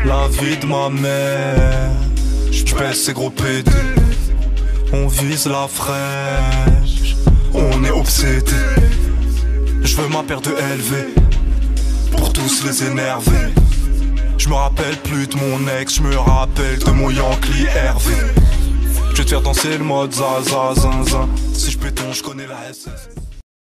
La vie de ma mère, j'pèse ces gros pédés. On vise la fraîche, on est obsédé. J'veux ma paire de LV, pour tous les énerver. J'me rappelle plus de mon ex, j'me rappelle de mon Yankee Hervé. J'vais te faire danser le mode zaza zinzin. Si j'pétonne, j'connais la SS.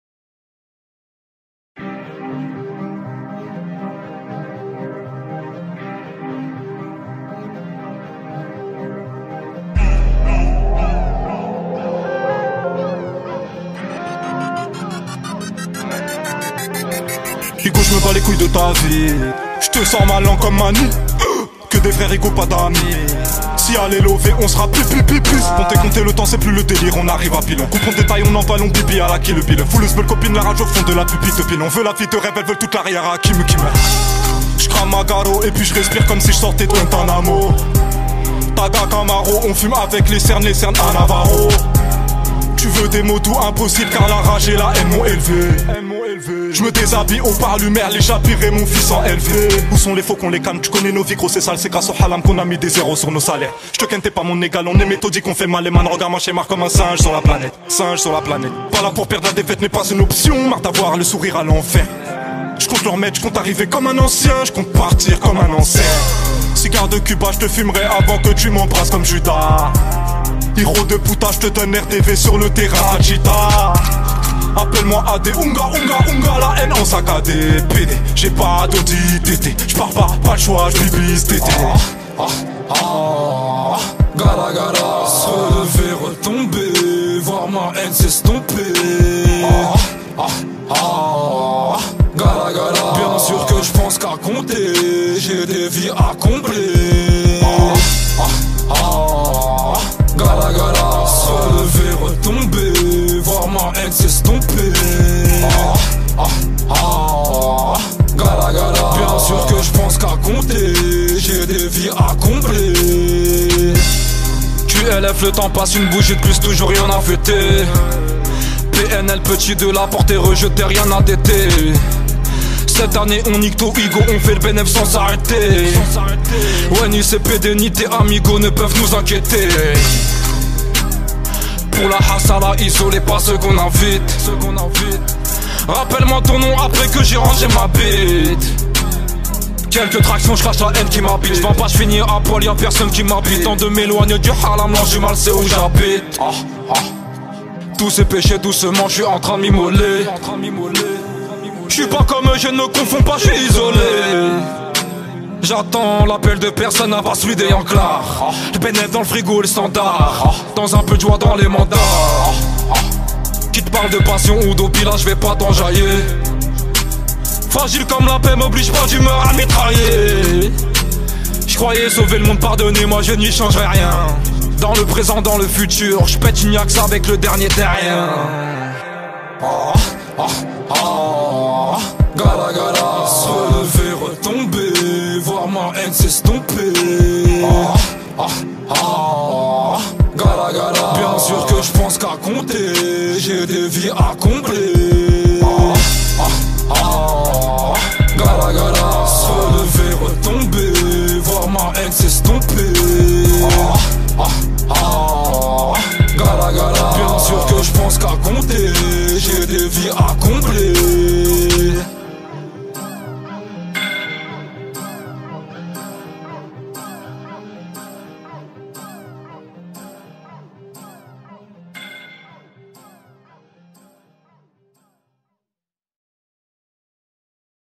Higo, j'me bats les couilles de ta vie. J'te sens malin comme Manu. Que des frères Higo, pas d'amis. Si elle est lovée, on sera plus. Compter le temps, c'est plus le délire, on arrive à pile. On coupe en détail, on emballe, on pipi à la kill bill. Fouleuse belle copine, la rage au fond de la pupille de pile. On veut la vie de rêve, elles veulent toute l'arrière à Kim. J'crame ma garo et puis j'respire comme si j'sortais de Guantanamo. Taga Camaro, on fume avec les cernes à Navarro. Tu veux des mots doux impossibles car la rage et la haine m'ont élevé. Je me déshabille au parlumaire, les j'habillerai mon fils en élevé. Où sont les faux qu'on les calme, tu connais nos vies gros c'est sale. C'est grâce au halam qu'on a mis des zéros sur nos salaires. Je te ken t'es pas mon égal, on est méthodique, on fait mal les man. Regarde moi schéma comme un singe sur la planète. Pas là pour perdre la défaite n'est pas une option. Marre d'avoir le sourire à l'enfer. Je compte leur mettre, je compte arriver comme un ancien. Je compte partir comme un ancien. Cigare de Cuba, je te fumerai avant que tu m'embrasses comme Judas. Hiro de puta, je te donne RTV sur le terrain Agita. Appelle-moi AD, Unga, la haine en saccadé. PD, j'ai pas d'audit, tété. J'pars pas le choix, j'bibise, tété. Gala gala, se relever, retomber, voir ma haine s'estomper. Gala gala, bien sûr que j'pense qu'à compter, j'ai des vies à combler. Gala gala, se relever, retomber, voir ma haine s'estomper. Gala gala, bien sûr que je pense qu'à compter, j'ai des vies à combler. QLF, le temps passe, une bougie de plus, toujours rien à fêter. PNL, petit de la portée rejeté, rien à déter. Cette année on nique tout Higo, on fait le bénéf sans s'arrêter. Ouais, ni CPD ni tes amigos ne peuvent nous inquiéter. Pour la hasala, isolez pas ceux qu'on invite. Rappelle-moi ton nom après que j'ai rangé ma bite. Quelques tractions, je cache la haine qui m'habite. J'vends pas, j'finis à poil, y'a personne qui m'habite. Tant de m'éloigner du halam, là du mal, c'est où j'habite. Tous ces péchés doucement, j'suis en train de m'immoler. J'suis pas comme eux, je ne me confonds pas, j'suis isolé. J'attends l'appel de personne à part celui des Yanclars. Le bénéf dans le frigo, le standard. Dans un peu de joie dans les mandats. Qui te parle de passion ou d'opila, je vais pas t'enjailler. Fragile comme la paix, m'oblige pas d'humeur à mitrailler. J'croyais sauver le monde, pardonnez-moi, je n'y changerai rien. Dans le présent, dans le futur, j'pète une yax avec le dernier terrien. Gala gala, se relever, retomber, voir ma haine s'estomper. Gala gala, bien sûr que je pense qu'à compter, j'ai des vies à combler.